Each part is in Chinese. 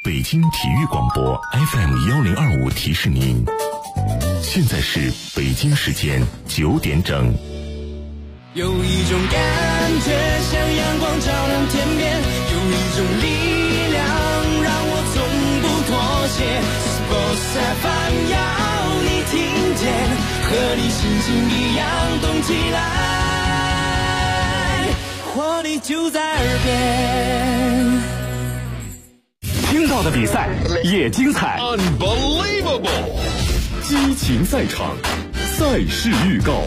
北京体育广播 FM1025提示您，现在是北京时间9点整。 有一种感觉像阳光照亮天边，有一种力量让我从不妥协。Sports FM 要你听见，和你心情一样动起来，活力就在耳边。 听到的比赛也精彩 Unbelievable 激情赛场，赛事预告。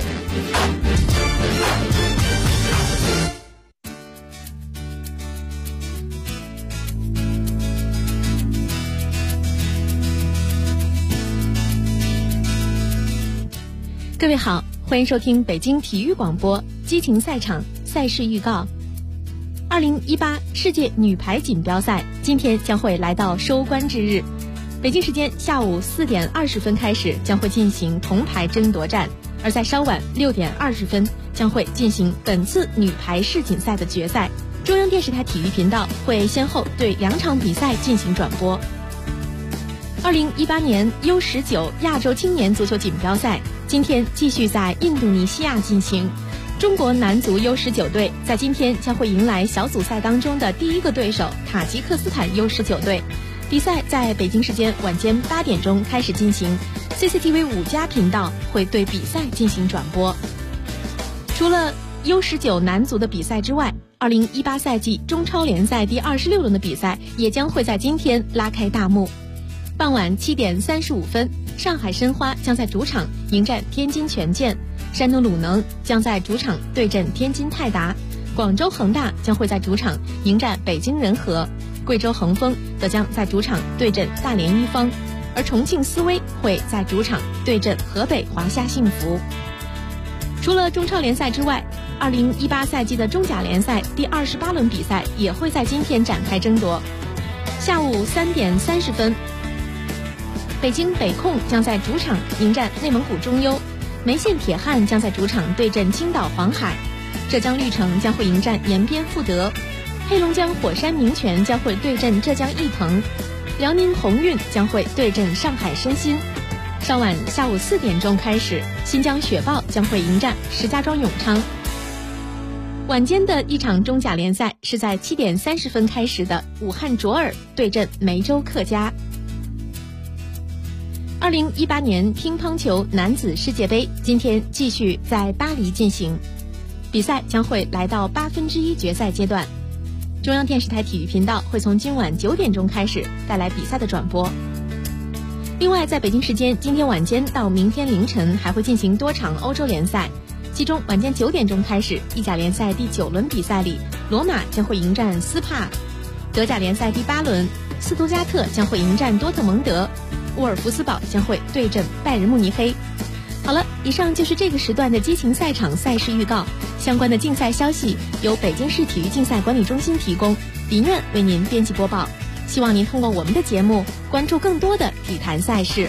各位好，欢迎收听北京体育广播激情赛场赛事预告。2018世界女排锦标赛今天将会来到收官之日，北京时间下午4点20分开始将会进行铜牌争夺战，而在稍晚6点20分将会进行本次女排世锦赛的决赛。中央电视台体育频道会先后对2场比赛进行转播。2018年 U19 亚洲青年足球锦标赛今天继续在印度尼西亚进行，中国男足 U19 队在今天将会迎来小组赛当中的第一个对手塔吉克斯坦 U19 队。比赛在北京时间晚间8点钟开始进行， CCTV 5+频道会对比赛进行转播。除了 U19 男足的比赛之外，2018赛季中超联赛第26轮的比赛也将会在今天拉开大幕。傍晚7点35分，上海申花将在主场迎战天津权健，山东鲁能将在主场对阵天津泰达，广州恒大将会在主场迎战北京人和，贵州恒丰则将在主场对阵大连一方，而重庆斯威会在主场对阵河北华夏幸福。除了中超联赛之外，2018赛季的中甲联赛第28轮比赛也会在今天展开争夺。下午3点30分，北京北控将在主场迎战内蒙古中优，梅县铁汉将在主场对阵青岛黄海，浙江绿城将会迎战延边富德，黑龙江火山明泉将会对阵浙江毅腾，辽宁宏运将会对阵上海申鑫。稍晚下午4点钟开始，新疆雪豹将会迎战石家庄永昌。晚间的一场中甲联赛是在7点30分开始的武汉卓尔对阵梅州客家。2018年乒乓球男子世界杯今天继续在巴黎进行，比赛将会来到1/8决赛阶段。中央电视台体育频道会从今晚9点钟开始带来比赛的转播。另外，在北京时间今天晚间到明天凌晨还会进行多场欧洲联赛，其中晚间9点钟开始，意甲联赛第9轮比赛里，罗马将会迎战斯帕；德甲联赛第8轮，斯图加特将会迎战多特蒙德，沃尔夫斯堡将会对阵拜仁慕尼黑。好了，以上就是这个时段的激情赛场赛事预告，相关的竞赛消息由北京市体育竞赛管理中心提供，李苑为您编辑播报。希望您通过我们的节目关注更多的体坛赛事。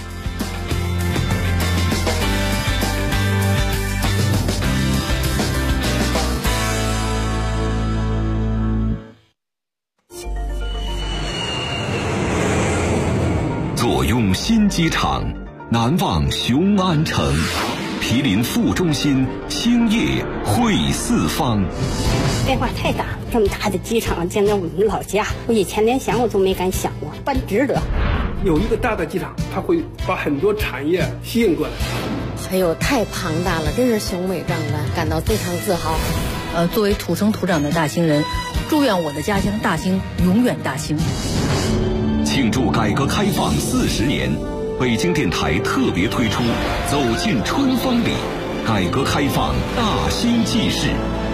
坐拥新机场，难忘雄安城，毗邻副中心，兴业汇四方。 变化太大，这么大的机场建在我们老家，我以前连想我都没敢想过，办值得。 有一个大的机场，它会把很多产业吸引过来。 哎呦，太庞大了，真是雄伟壮观，感到非常自豪。 作为土生土长的大兴人，祝愿我的家乡大兴永远大兴。 庆祝改革开放40年，北京电台特别推出《走进春风里》，改革开放大兴纪事。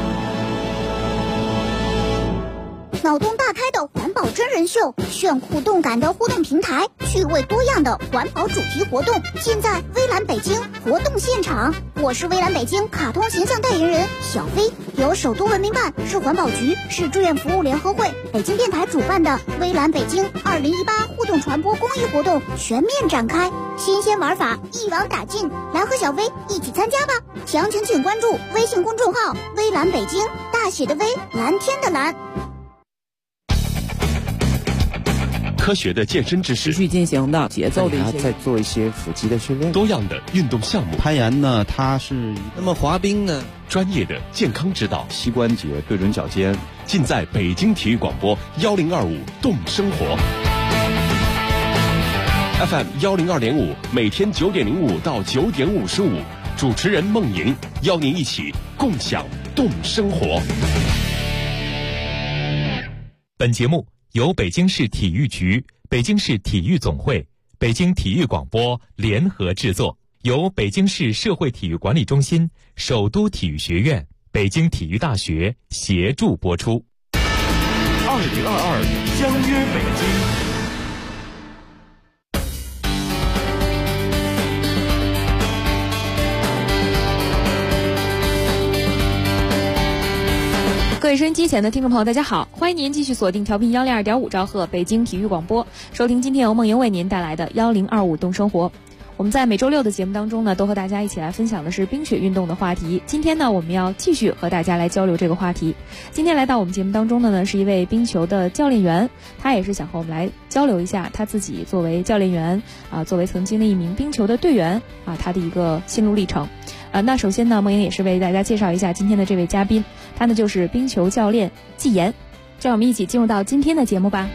脑洞大开的环保真人秀，炫酷动感的互动平台，趣味多样的环保主题活动，尽在微蓝北京活动现场。我是微蓝北京卡通形象代言人小飞，由首都文明办、市环保局、市志愿服务联合会、北京电台主办的微蓝北京2018互动传播公益活动全面展开，新鲜玩法一网打尽，来和小飞一起参加吧！详情请关注微信公众号微蓝北京，大写的微，蓝天的蓝。 科学的健身知识， 持续进行的节奏的一些， 再做一些腹肌的训练， 多样的运动项目。 攀岩呢，它是那么滑冰呢， 专业的健康指导， 膝关节对准脚尖， 尽在北京体育广播1025动生活 FM 102.5，每天9点05到9点55，主持人孟莹邀您一起共享动生活。 本节目由北京市体育局、北京市体育总会、北京体育广播联合制作，由北京市社会体育管理中心、首都体育学院、北京体育大学协助播出。 2022相约北京。 各位收音机前的听众朋友，大家好，欢迎您继续锁定调频102.5兆赫北京体育广播，收听今天由梦莹为您带来的1025动生活。我们在每周六的节目当中呢，都和大家一起来分享的是冰雪运动的话题。今天呢，我们要继续和大家来交流这个话题。今天来到我们节目当中的呢，是一位冰球的教练员，他也是想和我们来交流一下他自己作为教练员作为曾经的一名冰球的队员他的一个心路历程。那首先呢，梦莹也是为大家介绍一下今天的这位嘉宾，他呢就是冰球教练季岩。让我们一起进入到今天的节目吧。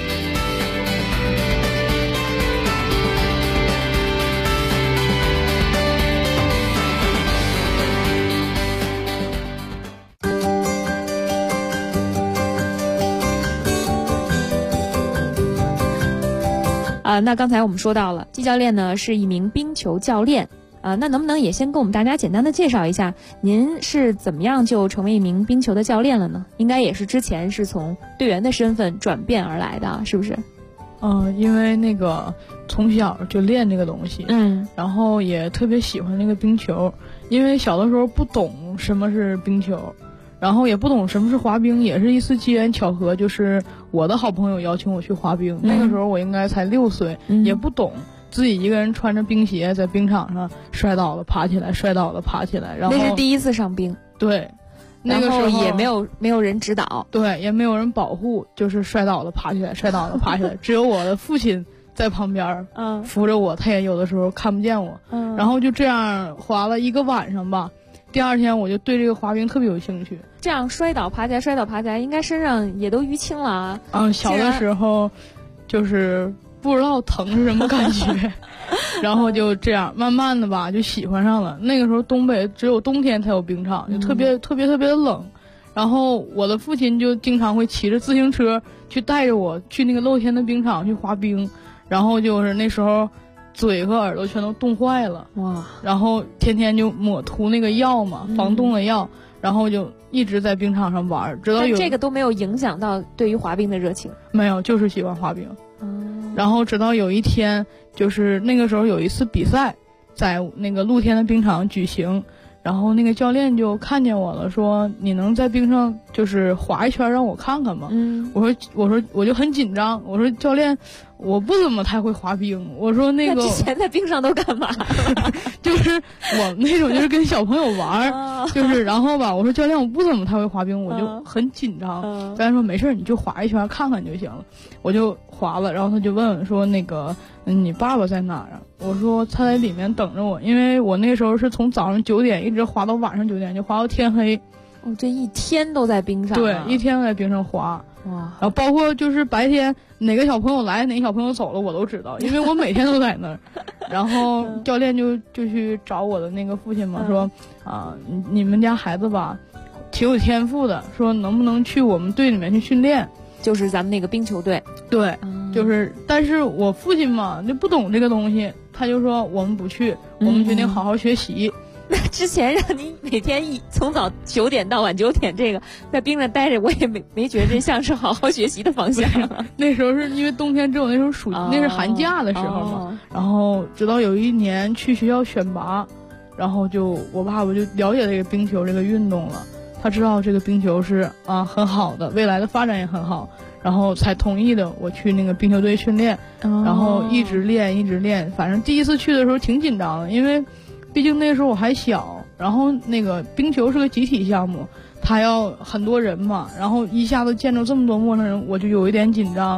那刚才我们说到了，季教练呢是一名冰球教练，那能不能也先跟我们大家简单的介绍一下，您是怎么样就成为一名冰球的教练了呢？应该也是之前是从队员的身份转变而来的，是不是？ 因为那个从小就练这个东西，然后也特别喜欢那个冰球，因为小的时候不懂什么是冰球，然后也不懂什么是滑冰，也是一次机缘巧合，就是我的好朋友邀请我去滑冰，那个时候我应该才6岁，也不懂，自己一个人穿着冰鞋在冰场上摔倒了爬起来，摔倒了爬起来，然后那是第一次上冰， 对，那个时候也没有人指导， 对，也没有人保护，就是摔倒了爬起来，摔倒了爬起来，只有我的父亲在旁边扶着我，他也有的时候看不见我，然后就这样滑了一个晚上吧。第二天我就对这个滑冰特别有兴趣。 这样摔倒爬起来，应该身上也都淤青了啊。 小的时候就是不知道疼是什么感觉，然后就这样慢慢的吧就喜欢上了。那个时候东北只有冬天才有冰场，就特别的冷。然后我的父亲就经常会骑着自行车去带着我去那个露天的冰场去滑冰，然后就是那时候嘴和耳朵全都冻坏了，哇！然后天天就涂那个药嘛，防冻的药，然后就一直在冰场上玩，直到有这个都没有影响到对于滑冰的热情， 没有，就是喜欢滑冰。然后直到有一天，就是那个时候有一次比赛，在那个露天的冰场举行。然后那个教练就看见我了，说你能在冰上就是滑一圈让我看看吗？我说我就很紧张，我说教练，我不怎么太会滑冰，我说那个之前在冰上都干嘛？ 就是我那种就是跟小朋友玩，就是然后吧，我说教练我不怎么太会滑冰，我就很紧张。教练说没事，你就滑一圈看看就行了，我就滑了，然后他就问说那个你爸爸在哪儿啊？我说他在里面等着我，因为我那时候是从早上9点一直滑到晚上9点，就滑到天黑。 这一天都在冰上对，一天都在冰上滑。哇！然后包括就是白天哪个小朋友来哪个小朋友走了我都知道，因为我每天都在那儿。然后教练就去找我的那个父亲嘛，说你们家孩子吧挺有天赋的，说能不能去我们队里面去训练， 就是咱们那个冰球队。 对，就是但是我父亲嘛就不懂这个东西，他就说我们不去，我们决定好好学习。 那之前让你每天从早9点到晚9点，这个在冰上待着，我也没觉得这像是好好学习的方向。 那时候是因为冬天只有那时候那是寒假的时候嘛，然后直到有一年去学校选拔，然后我爸爸就了解这个冰球这个运动了，他知道这个冰球是很好的，未来的发展也很好，然后才同意的我去那个冰球队训练，然后一直练，反正第一次去的时候挺紧张的，因为毕竟那时候我还小，然后那个冰球是个集体项目，他要很多人嘛，然后一下子见着这么多陌生人，我就有一点紧张。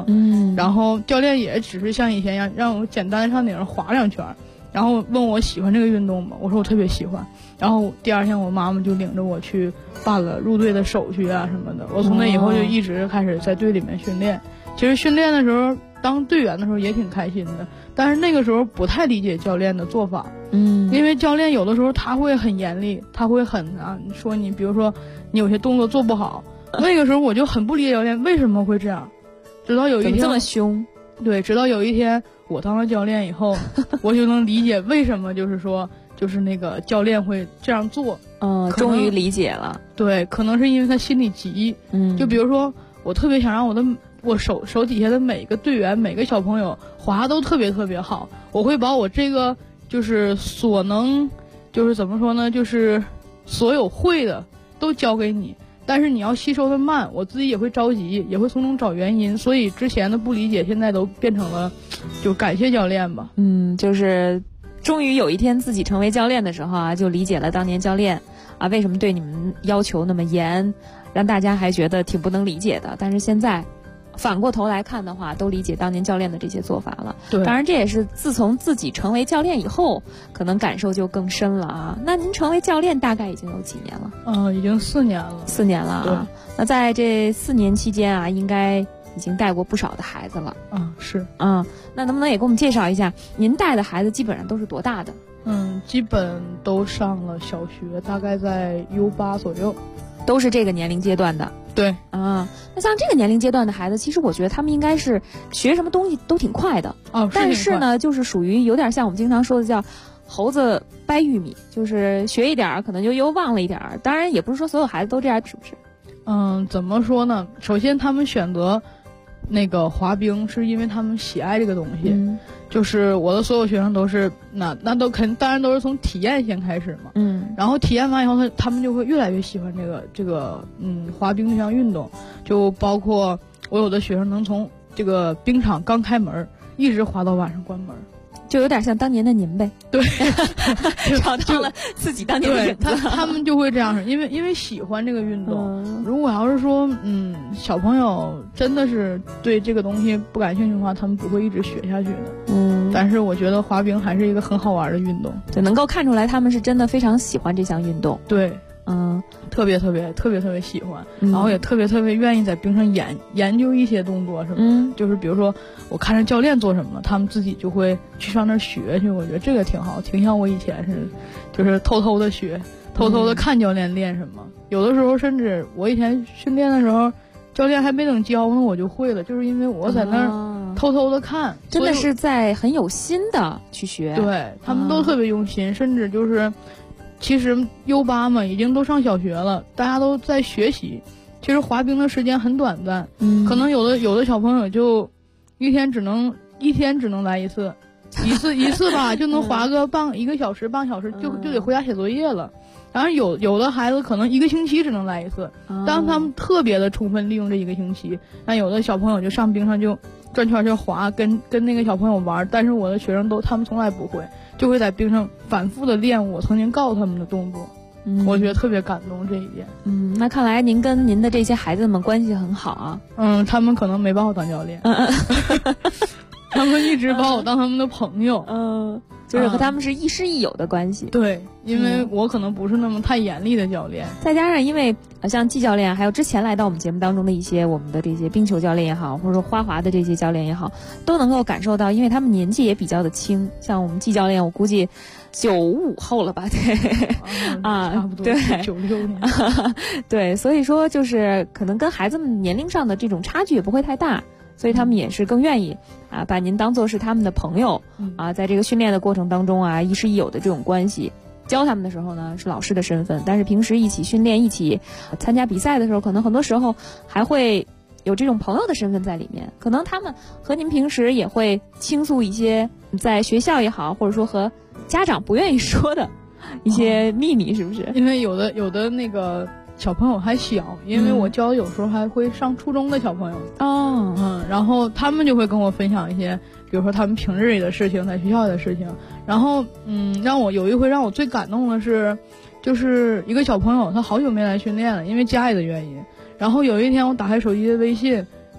然后教练也只是像以前一样让我简单上顶上滑2圈，然后问我喜欢这个运动吗？我说我特别喜欢。然后第2天我妈妈就领着我去办了入队的手续啊什么的，我从那以后就一直开始在队里面训练。其实训练的时候当队员的时候也挺开心的，但是那个时候不太理解教练的做法，因为教练有的时候他会很严厉，他会很说你，比如说你有些动作做不好，那个时候我就很不理解教练为什么会这样，直到有一天怎么这么凶？ 对，直到有一天我当了教练以后，我就能理解为什么就是那个教练会这样做。 终于理解了。 对，可能是因为他心里急。就比如说我特别想让我手底下的每个队员每个小朋友滑都特别特别好，我会把我这个就是所能，就是怎么说呢，就是所有会的都交给你，但是你要吸收的慢，我自己也会着急，也会从中找原因，所以之前的不理解现在都变成了就感谢教练吧。 就是终于有一天自己成为教练的时候啊，就理解了当年教练为什么对你们要求那么严，让大家还觉得挺不能理解的，但是现在反过头来看的话，都理解当年教练的这些做法了。 对， 当然这也是自从自己成为教练以后，可能感受就更深了啊。那您成为教练大概已经有几年了？ 已经4年了。 4年了啊。那在这4年期间啊，应该已经带过不少的孩子了。 是。 那能不能也给我们介绍一下，您带的孩子基本上都是多大的？ 基本都上了小学，大概在 U8 左右。 都是这个年龄阶段的。 对那像这个年龄阶段的孩子，其实我觉得他们应该是学什么东西都挺快的。但是呢，就是属于有点像我们经常说的叫猴子掰玉米，就是学一点可能就又忘了一点。当然也不是说所有孩子都这样，是不是？ 怎么说呢？首先他们选择那个滑冰是因为他们喜爱这个东西。就是我的所有学生都是那都当然都是从体验先开始嘛。然后体验完以后他们就会越来越喜欢这个滑冰这项运动，就包括我有的学生能从这个冰场刚开门一直滑到晚上关门， 就有点像当年的您呗。 对， 找到了自己当年的影子。 他们就会这样，因为喜欢这个运动。如果要是说小朋友真的是对这个东西不感兴趣的话，他们不会一直学下去的。但是我觉得滑冰还是一个很好玩的运动， 就能够看出来他们是真的非常喜欢这项运动。 对，特别喜欢，然后也特别愿意在冰上研究一些动作什么。就是比如说我看着教练做什么了，他们自己就会去上那儿学去。我觉得这个挺好，挺像我以前就是偷偷的学，偷偷的看教练练什么。有的时候甚至我以前训练的时候，教练还没等教呢，我就会了，就是因为我在那儿偷偷的看， 真的是在很有心的去学。 对，他们都特别用心，甚至就是其实 U8 嘛，已经都上小学了，大家都在学习。其实滑冰的时间很短暂，可能有的小朋友就一天只能来一次吧，就能滑个1个小时半小时，就得回家写作业了。然后有的孩子可能1个星期只能来一次，当他们特别的充分利用这1个星期，那有的小朋友就上冰上就转圈就滑，跟那个小朋友玩。但是我的学生他们从来不会，就会在冰上反复的练我曾经告诉他们的动作。我觉得特别感动这一点。 那看来您跟您的这些孩子们关系很好啊。 他们可能没把我当教练，他们一直把我当他们的朋友。 就是和他们是亦师亦友的关系。 对，因为我可能不是那么太严厉的教练， 再加上因为像季教练还有之前来到我们节目当中的一些我们的这些冰球教练也好，或者说花滑的这些教练也好，都能够感受到，因为他们年纪也比较的轻，像我们季教练我估计95后了吧，对， 差不多对 96年对，所以说就是可能跟孩子们年龄上的这种差距也不会太大，所以他们也是更愿意把您当作是他们的朋友在这个训练的过程当中亦师亦友的这种关系。教他们的时候呢是老师的身份，但是平时一起训练一起参加比赛的时候，可能很多时候还会有这种朋友的身份在里面，可能他们和您平时也会倾诉一些在学校也好，或者说和家长不愿意说的一些秘密，是不是？ 因为有的那个小朋友还小，因为我教有时候还会上初中的小朋友然后他们就会跟我分享一些，比如说他们平日里的事情，在学校里的事情。然后有一回让我最感动的是，就是一个小朋友他好久没来训练了，因为家里的原因。然后有一天我打开手机的微信，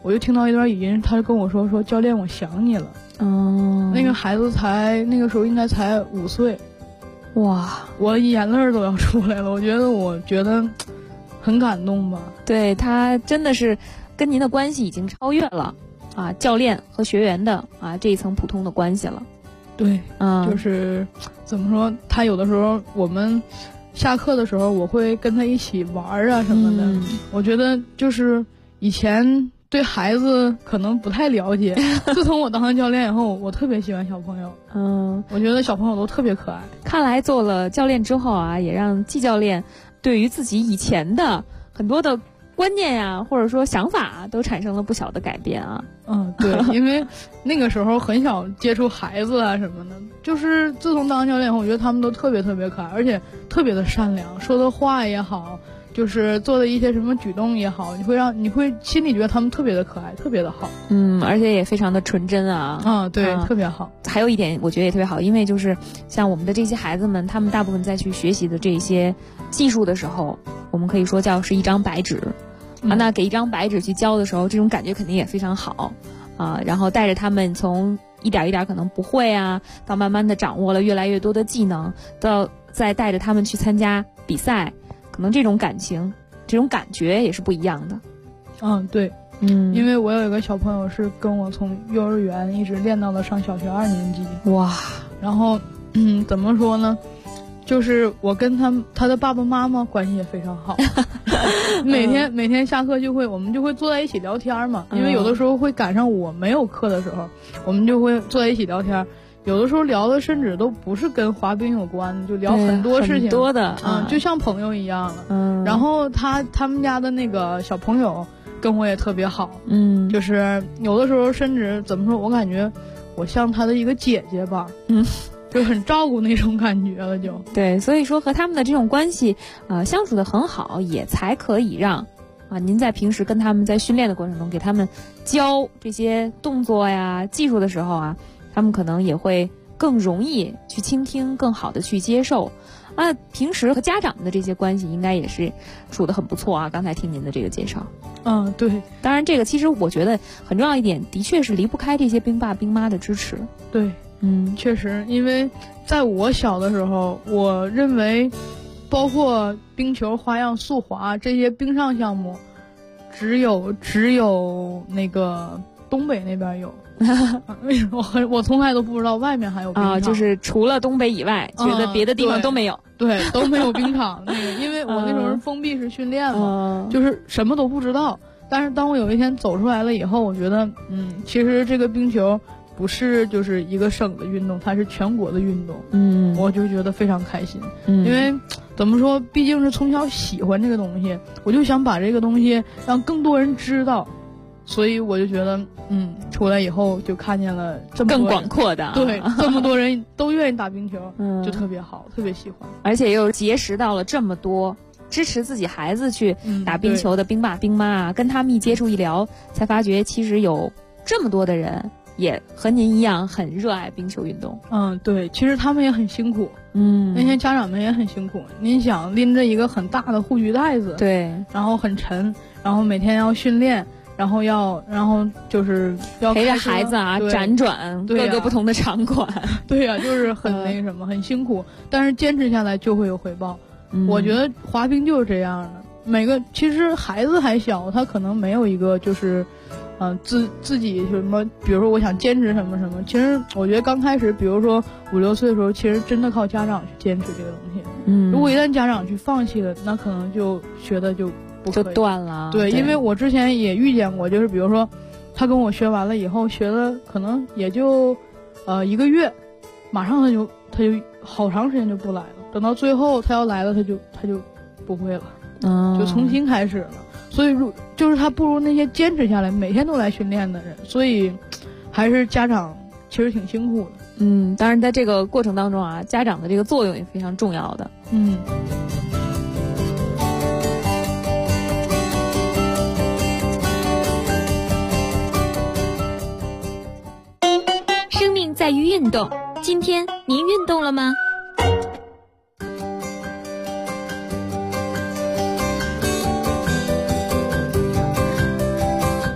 我就听到一段语音，他就跟我说教练我想你了。那个孩子那个时候应该才5岁， 哇， 我眼泪都要出来了。我觉得很感动吧。 对，他真的是跟您的关系已经超越了啊教练和学员的这一层普通的关系了。 对，就是怎么说，他有的时候我们下课的时候，我会跟他一起玩啊什么的。我觉得就是以前对孩子可能不太了解，自从我当上教练以后，我特别喜欢小朋友。我觉得小朋友都特别可爱。 看来做了教练之后啊，也让季教练对于自己以前的很多的观念呀，或者说想法都产生了不小的改变啊。 对，因为那个时候很少接触孩子啊什么的，就是自从当教练以后，我觉得他们都特别特别可爱，而且特别的善良，说的话也好，就是做的一些什么举动也好，你会心里觉得他们特别的可爱，特别的好。 而且也非常的纯真啊。 对，特别好。还有一点我觉得也特别好，因为就是像我们的这些孩子们，他们大部分在去学习的这些技术的时候，我们可以说是一张白纸。那给一张白纸去教的时候，这种感觉肯定也非常好然后带着他们从一点一点可能不会到慢慢的掌握了越来越多的技能，到再带着他们去参加比赛，可能这种感情这种感觉也是不一样的。 对，因为我有一个小朋友是跟我从幼儿园一直练到了上小学2年级。 哇， 然后怎么说呢，就是我跟他的爸爸妈妈关系也非常好。每天下课我们就会坐在一起聊天嘛，因为有的时候会赶上我没有课的时候，我们就会坐在一起聊天。有的时候聊的甚至都不是跟滑冰有关的，就聊很多事情， 很多的就像朋友一样了。然后他们家的那个小朋友跟我也特别好，就是有的时候甚至怎么说，我感觉我像他的一个姐姐吧。就很照顾那种感觉了，就对，所以说和他们的这种关系，相处的很好，也才可以让您在平时跟他们在训练的过程中，给他们教这些动作呀、技术的时候他们可能也会更容易去倾听，更好的去接受。平时和家长的这些关系应该也是处得很不错刚才听您的这个介绍。 对， 当然这个其实我觉得很重要一点，的确是离不开这些兵爸兵妈的支持。 对。确实，因为在我小的时候，我认为包括冰球、花样、速滑这些冰上项目，只有那个东北那边有。为什么我从来都不知道外面还有冰场就是除了东北以外，觉得别的地方都没有。 对，都没有冰场。因为我那时候封闭式训练嘛，就是什么都不知道。但是当我有一天走出来了以后，我觉得其实这个冰球不是就是一个省的运动，它是全国的运动。我就觉得非常开心。因为怎么说，毕竟是从小喜欢这个东西，我就想把这个东西让更多人知道，所以我就觉得出来以后就看见了这么多更广阔的对，这么多人都愿意打冰球，就特别好，特别喜欢， 而且又结识到了这么多支持自己孩子去打冰球的兵爸兵妈跟他们一接触一聊，才发觉其实有这么多的人也和您一样很热爱冰球运动。 对，其实他们也很辛苦。那些家长们也很辛苦。您想拎着一个很大的护具袋子， 对， 然后很沉，然后每天要训练，然后就是要陪着孩子辗转各个不同的场馆。 对呀，就是很那个什么，很辛苦，但是坚持下来就会有回报。我觉得滑冰就是这样的。其实孩子还小，他可能没有一个就是自己什么，比如说我想坚持什么什么，其实我觉得刚开始比如说5、6岁的时候，其实真的靠家长去坚持这个东西。如果一旦家长去放弃了，那可能就学的就不可以， 就断了。 对，因为我之前也遇见过，就是比如说他跟我学完了以后，学了可能也就1个月，马上他就好长时间就不来了，等到最后他要来了，他就不会了，就重新开始了。所以就是他不如那些坚持下来每天都来训练的人，所以还是家长其实挺辛苦的。 当然在这个过程当中家长的这个作用也非常重要的。 生命在于运动，今天您运动了吗？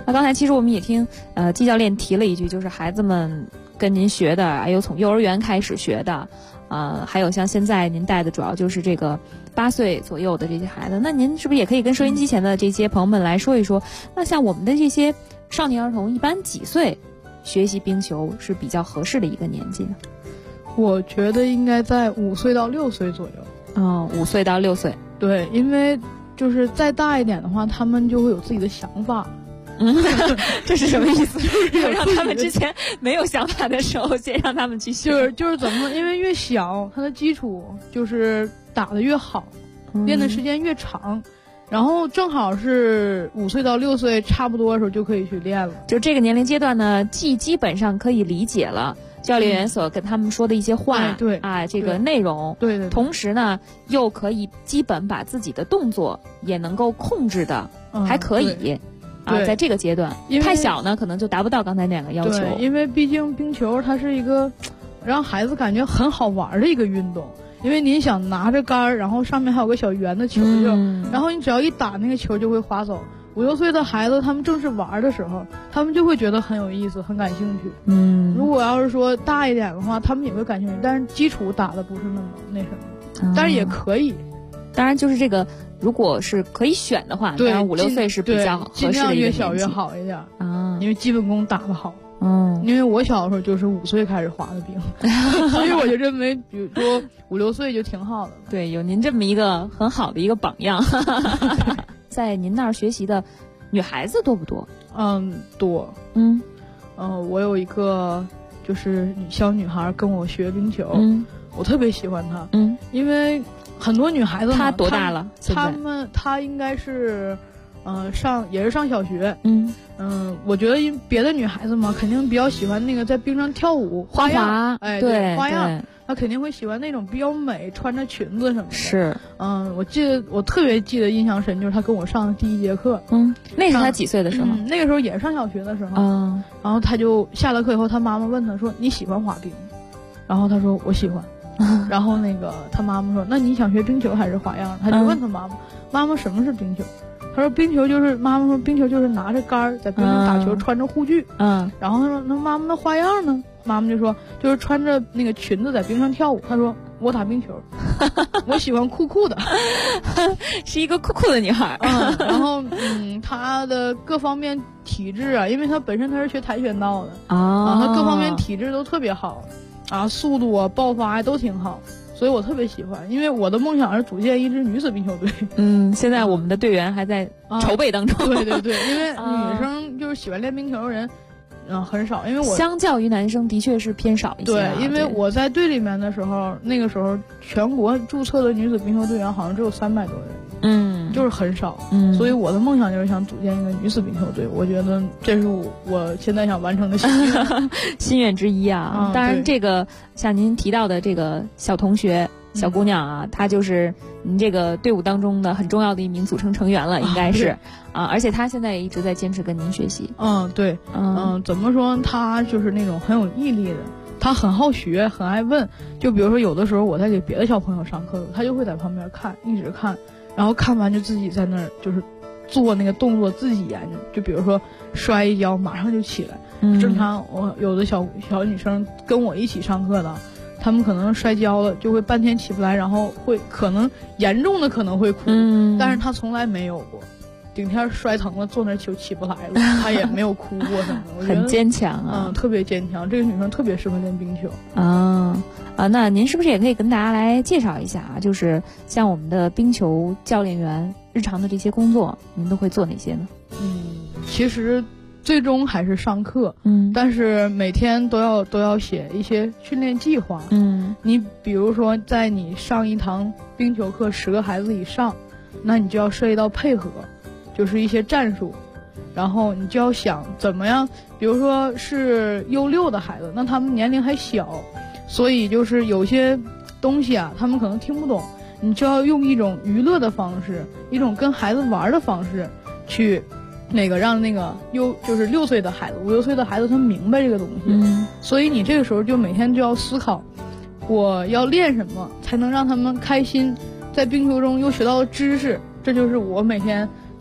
那刚才其实我们也听季教练提了一句，就是孩子们跟您学的，还有从幼儿园开始学的，还有像现在您带的主要就是这个8岁左右的这些孩子。那您是不是也可以跟收音机前的这些朋友们来说一说，那像我们的这些少年儿童一般几岁学习冰球是比较合适的一个年纪呢？ 我觉得应该在5岁到6岁左右。 5岁到6岁。 对，因为就是再大一点的话，他们就会有自己的想法。 这是什么意思？要让他们之前没有想法的时候，先让他们去学。 就是怎么？因为越小，他的基础就是打得越好，练的时间越长。然后正好是5岁到6岁差不多的时候就可以去练了。 就这个年龄阶段呢，既基本上可以理解了教练员所跟他们说的一些话， 对这个内容， 对， 同时呢，又可以基本把自己的动作也能够控制的，还可以。在这个阶段，太小呢，可能就达不到刚才那两个要求。 对，因为毕竟冰球它是一个让孩子感觉很好玩的一个运动。因为您想拿着杆儿，然后上面还有个小圆的球球，然后你只要一打那个球就会滑走。5、6岁的孩子，他们正是玩的时候，他们就会觉得很有意思，很感兴趣。如果要是说大一点的话，他们也会感兴趣，但是基础打的不是那么那什么，但是也可以。 当然，就是这个，如果是可以选的话，当然5、6岁是比较合适的一个年纪，尽量越小越好一点啊， 因为基本功打得好。因为我小的时候就是5岁开始滑的冰，所以我就认为，比如说5、6岁就挺好的。 对，有您这么一个很好的一个榜样。在您那儿学习的女孩子多不多？ 多。我有一个就是小女孩跟我学冰球，我特别喜欢她。因为很多女孩子她多大了？ 她应该是。也是上小学。我觉得别的女孩子嘛，肯定比较喜欢那个在冰上跳舞花样，对花样，她肯定会喜欢那种比较美，穿着裙子什么的。 是， 我特别记得印象深，就是她跟我上的第1节课。 那是她几岁的时候？ 那个时候也是上小学的时候。然后她就下了课以后，她妈妈问她说：“你喜欢滑冰？”然后她说：“我喜欢。”然后那个她妈妈说：“那你想学冰球还是花样？”她就问她妈妈：“妈妈，什么是冰球？”他说冰球就是妈妈说冰球就是拿着杆儿在冰上打球，穿着护具。然后他说那妈妈那花样呢？妈妈就说就是穿着那个裙子在冰上跳舞。他说我打冰球，我喜欢酷酷的， 是一个酷酷的女孩。 然后她的各方面体质啊，因为她本身她是学跆拳道的她各方面体质都特别好速度啊爆发都挺好。所以我特别喜欢，因为我的梦想是组建一支女子冰球队。 现在我们的队员还在筹备当中。 对，因为女生就是喜欢练冰球的人，很少。因为我相较于男生的确是偏少一些。 对，因为我在队里面的时候，那个时候全国注册的女子冰球队员好像只有300多人。就是很少。所以我的梦想就是想组建一个女子冰球队。我觉得这是我现在想完成的心愿之一啊。当然，这个像您提到的这个小同学、小姑娘她就是您这个队伍当中的很重要的一名组成成员了，应该是而且她现在也一直在坚持跟您学习。 对，怎么说？她就是那种很有毅力的。他很好学，很爱问。就比如说，有的时候我在给别的小朋友上课，他就会在旁边看，一直看，然后看完就自己在那儿就是做那个动作，自己研究。就比如说摔一跤，马上就起来。正常我有的小女生跟我一起上课的，她们可能摔跤了，就会半天起不来，然后会可能严重的可能会哭，但是她从来没有过。顶天摔疼了，坐那就起不来了，她也没有哭过什么的。我觉得很坚强啊， 特别坚强。这个女生特别适合练冰球那您是不是也可以跟大家来介绍一下就是，像我们的冰球教练员日常的这些工作，您都会做哪些呢？ 其实最终还是上课，但是每天都要写一些训练计划。你比如说，在你上一堂冰球课10个孩子以上，那你就要涉及到配合。就是一些战术，然后你就要想怎么样，比如说是U6的孩子，那他们年龄还小，所以就是有些东西他们可能听不懂，你就要用一种娱乐的方式，一种跟孩子玩的方式去让那个就是6岁的孩子、5、6岁的孩子他明白这个东西。所以你这个时候就每天就要思考，我要练什么才能让他们开心，在冰球中又学到知识。这就是我每天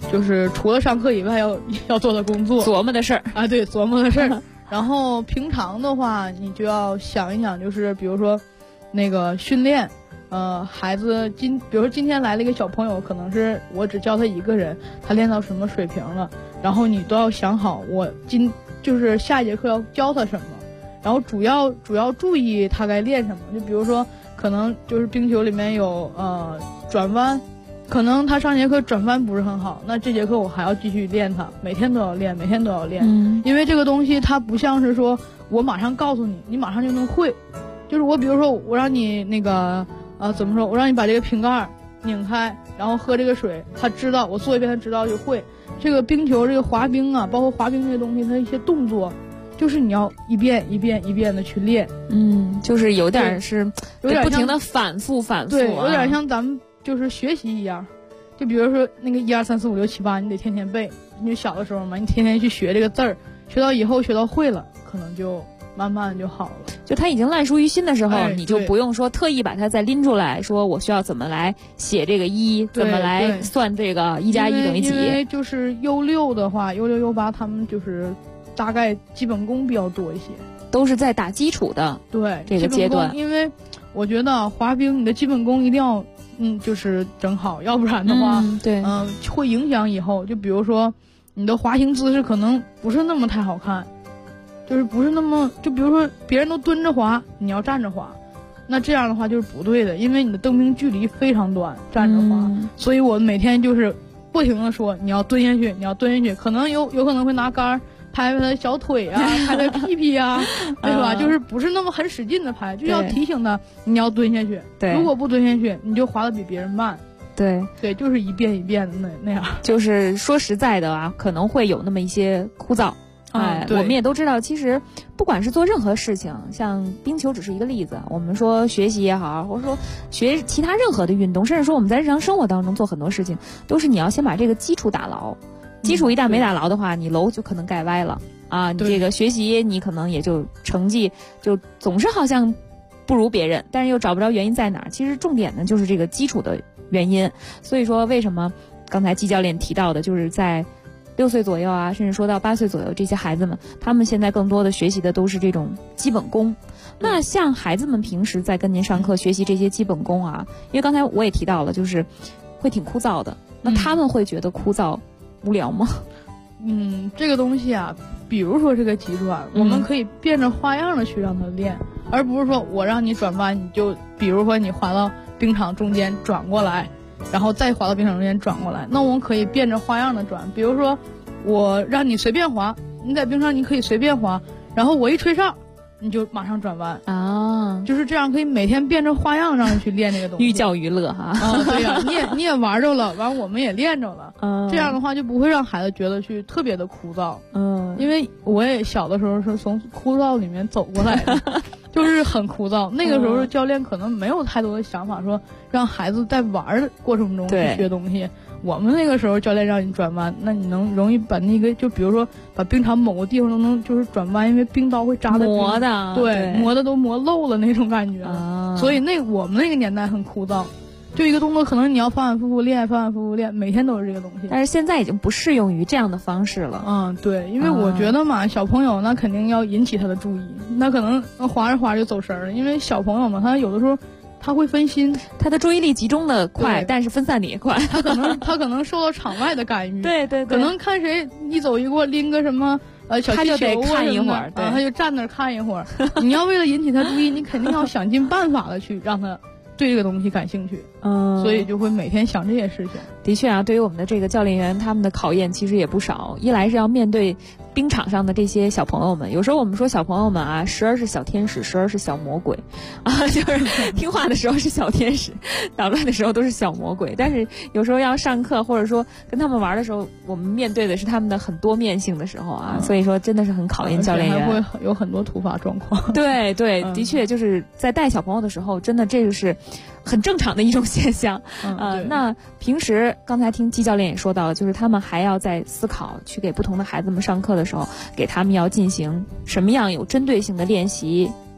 就是除了上课以外要做的工作， 琢磨的事儿啊，对，琢磨的事儿。然后平常的话，你就要想一想，就是比如说那个训练，孩子比如说今天来了一个小朋友，可能是我只教他一个人，他练到什么水平了，然后你都要想好，我就是下一节课要教他什么，然后主要注意他该练什么。就比如说，可能就是冰球里面有转弯。可能他上节课转弯不是很好，那这节课我还要继续练他，每天都要练。因为这个东西它不像是说我马上告诉你，你马上就能会。就是我比如说我让你那个怎么说，我让你把这个瓶盖拧开，然后喝这个水，他知道，我做一遍他知道就会。这个冰球这个滑冰啊，包括滑冰这些东西，它一些动作就是你要一遍一遍一遍的去练。 就是有点是不停的反复对，有点像咱们就是学习一样，就比如说那个1、2、3、4、5、6、7、8，你得天天背。你就小的时候嘛，你天天去学这个字儿，学到以后学到会了，可能就慢慢就好了。 就他已经烂熟于心的时候，你就不用说特意把它再拎出来，说我需要怎么来写这个1，怎么来算这个1+1等于几。 因为就是U6的话，U6、U8他们就是大概基本功比较多一些， 都是在打基础的这个阶段。 因为我觉得滑冰你的基本功一定要就是整好，要不然的话，会影响以后。就比如说，你的滑行姿势可能不是那么太好看，就是不是那么，就比如说别人都蹲着滑，你要站着滑，那这样的话就是不对的，因为你的蹬冰距离非常短，站着滑。所以我每天就是不停的说，你要蹲下去，你要蹲下去，可能有可能会拿杆拍拍他的小腿啊，拍他屁屁啊，对吧？就是不是那么很使劲的拍，就要提醒他你要蹲下去。 对， 如果不蹲下去，你就滑得比别人慢。 对， 就是一遍一遍的那样。 就是说实在的啊，可能会有那么一些枯燥。我们也都知道，其实不管是做任何事情，像冰球只是一个例子。我们说学习也好，或者说学其他任何的运动，甚至说我们在日常生活当中做很多事情，都是你要先把这个基础打牢。基础一旦没打牢的话，你楼就可能盖歪了啊！你这个学习你可能也就成绩就总是好像不如别人，但是又找不着原因在哪儿。其实重点呢就是这个基础的原因。所以说为什么刚才季教练提到的，就是在6岁左右啊，甚至说到8岁左右，这些孩子们他们现在更多的学习的都是这种基本功。那像孩子们平时在跟您上课学习这些基本功啊，因为刚才我也提到了，就是会挺枯燥的。那他们会觉得枯燥无聊吗？ 这个东西啊，比如说这个急转，我们可以变着花样的去让他练，而不是说我让你转弯，你就比如说你滑到冰场中间转过来，然后再滑到冰场中间转过来，那我们可以变着花样的转。比如说我让你随便滑，你在冰上你可以随便滑，然后我一吹哨你就马上转弯啊， 就是这样，可以每天变着花样让你去练这个东西， 寓教于乐哈。 对呀，你也玩着了，完我们也练着了，这样的话就不会让孩子觉得去特别的枯燥。因为我也小的时候是从枯燥里面走过来的，就是很枯燥。那个时候教练可能没有太多的想法，说让孩子在玩的过程中去学东西。我们那个时候教练让你转弯，那你能容易把那个，就比如说把冰场某个地方都能就是转弯，因为冰刀会扎在磨的， 对，磨的都磨漏了那种感觉。所以我们那个年代很枯燥，就一个动作可能你要反反复复练，每天都是这个东西。 但是现在已经不适用于这样的方式了。 对，因为我觉得嘛，小朋友那肯定要引起他的注意，那可能滑着滑着就走神了，因为小朋友嘛，他有的时候他会分心， 他的注意力集中的快，但是分散的也快。 他可能受到场外的干预， 对， 可能看谁一走一过拎个什么小气球啊， 他就得看一会儿， 对，他就站那儿看一会儿。你要为了引起他注意，你肯定要想尽办法的去让他对这个东西感兴趣。所以就会每天想这些事情。 的确啊，对于我们的这个教练员，他们的考验其实也不少。一来是要面对冰场上的这些小朋友们，有时候我们说小朋友们啊，时而是小天使，时而是小魔鬼啊，就是听话的时候是小天使，捣乱的时候都是小魔鬼。但是有时候要上课或者说跟他们玩的时候，我们面对的是他们的很多面性的时候啊，所以说真的是很考验教练员， 还会有很多突发状况。 对，的确就是在带小朋友的时候，真的这个是很正常的一种现象。那平时刚才听季教练也说到了，就是他们还要在思考去给不同的孩子们上课的时候，给他们要进行什么样有针对性的练习，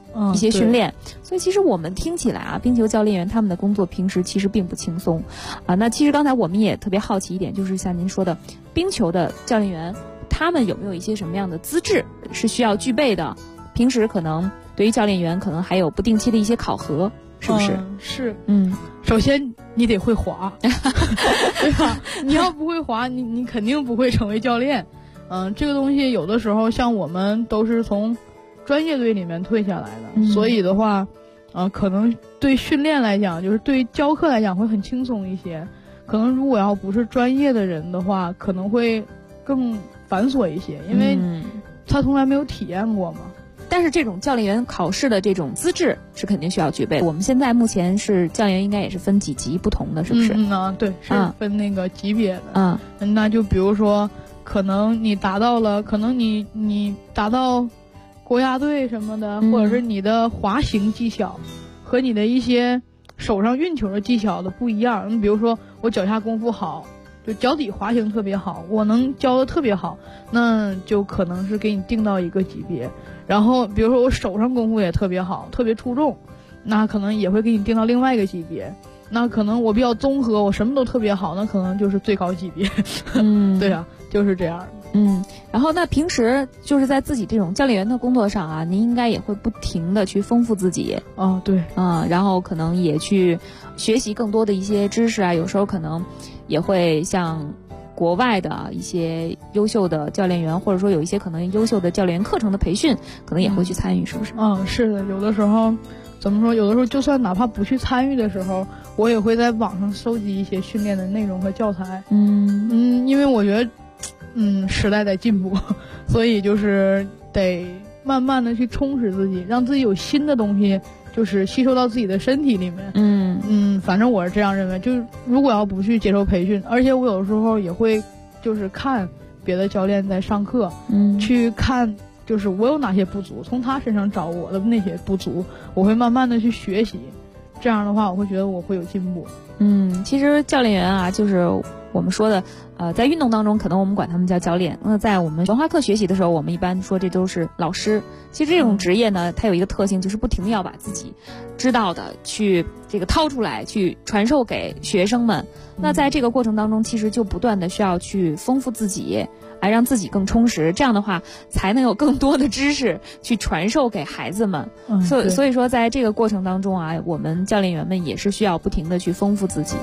一些训练。所以其实我们听起来啊，冰球教练员他们的工作平时其实并不轻松啊。那其实刚才我们也特别好奇一点，就是像您说的，冰球的教练员他们有没有一些什么样的资质是需要具备的？平时可能对于教练员可能还有不定期的一些考核，是不是？ 是。首先你得会滑，对吧？你要不会滑，你肯定不会成为教练。这个东西有的时候像我们都是从专业队里面退下来的，所以的话，可能对训练来讲，就是对教课来讲会很轻松一些。可能如果要不是专业的人的话，可能会更繁琐一些，因为他从来没有体验过嘛。 但是这种教练员考试的这种资质是肯定需要具备。我们现在目前是教练员应该也是分几级不同的，是不是？ 对，是分那个级别的。那就比如说，可能你达到了，可能你达到国家队什么的，或者是你的滑行技巧和你的一些手上运球的技巧的不一样。你比如说我脚下功夫好，就脚底滑行特别好，我能教的特别好，那就可能是给你定到一个级别。然后比如说我手上功夫也特别好，特别出众，那可能也会给你定到另外一个级别。那可能我比较综合，我什么都特别好，那可能就是最高级别。对啊，就是这样。 然后那平时就是在自己这种教练员的工作上啊，您应该也会不停的去丰富自己。 对。 然后可能也去学习更多的一些知识啊，有时候可能也会像国外的一些优秀的教练员，或者说有一些可能优秀的教练员课程的培训，可能也会去参与，是不是？ 是的，有的时候怎么说？有的时候就算哪怕不去参与的时候，我也会在网上收集一些训练的内容和教材。因为我觉得，时代在进步，所以就是得慢慢的去充实自己，让自己有新的东西就是吸收到自己的身体里面。反正我是这样认为，就是如果要不去接受培训，而且我有时候也会就是看别的教练在上课，去看就是我有哪些不足，从他身上找我的那些不足，我会慢慢的去学习。这样的话，我会觉得我会有进步。 其实教练员啊，就是我们说的，在运动当中，可能我们管他们叫教练。那在我们文化课学习的时候，我们一般说这都是老师。其实这种职业呢，它有一个特性，就是不停地要把自己知道的去这个掏出来，去传授给学生们。那在这个过程当中，其实就不断的需要去丰富自己，来让自己更充实。这样的话，才能有更多的知识去传授给孩子们。所以说，在这个过程当中啊，我们教练员们也是需要不停的去丰富自己。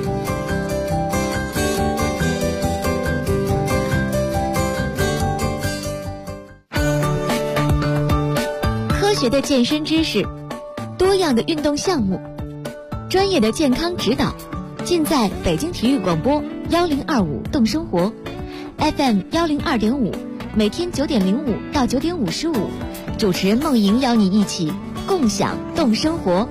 科学的健身知识，多样的运动项目，专业的健康指导，尽在北京体育广播1025动生活 FM 102.5，每天9点05到9点55，主持人梦莹邀你一起共享动生活。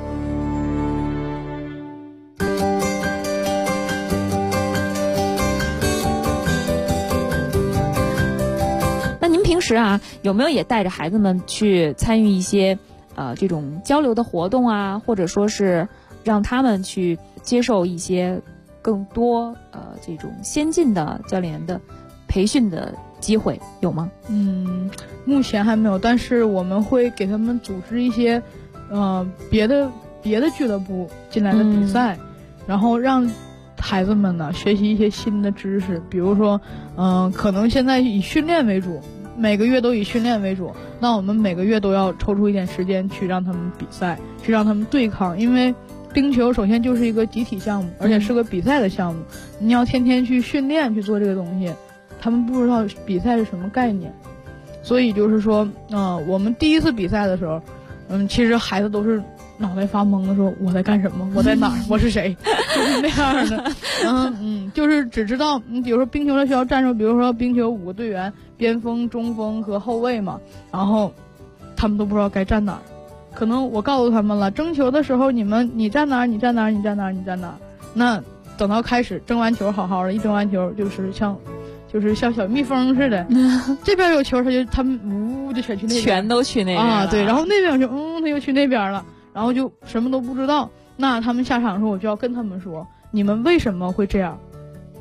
平时啊，有没有也带着孩子们去参与一些这种交流的活动啊，或者说是让他们去接受一些更多这种先进的教练员的培训的机会，有吗？ 目前还没有，但是我们会给他们组织一些别的俱乐部进来的比赛，然后让孩子们呢学习一些新的知识，比如说可能现在以训练为主，每个月都以训练为主，那我们每个月都要抽出一点时间去让他们比赛，去让他们对抗。因为冰球首先就是一个集体项目，而且是个比赛的项目，你要天天去训练去做这个东西，他们不知道比赛是什么概念。所以就是说我们第一次比赛的时候，其实孩子都是脑袋发懵的说我在干什么，我在哪儿，我是谁，就是那样的。就是只知道比如说冰球的需要战术，比如说冰球5个队员，边锋、中锋和后卫嘛，然后他们都不知道该站哪儿。可能我告诉他们了，争球的时候你站哪儿，你站哪儿，你站哪儿，你站哪儿。那等到开始争完球好好的，一争完球就是像小蜜蜂似的，这边有球他们就全去那边， 全都去那边啊，对，然后那边有球他又去那边了，然后就什么都不知道。那他们下场的时候，我就要跟他们说，你们为什么会这样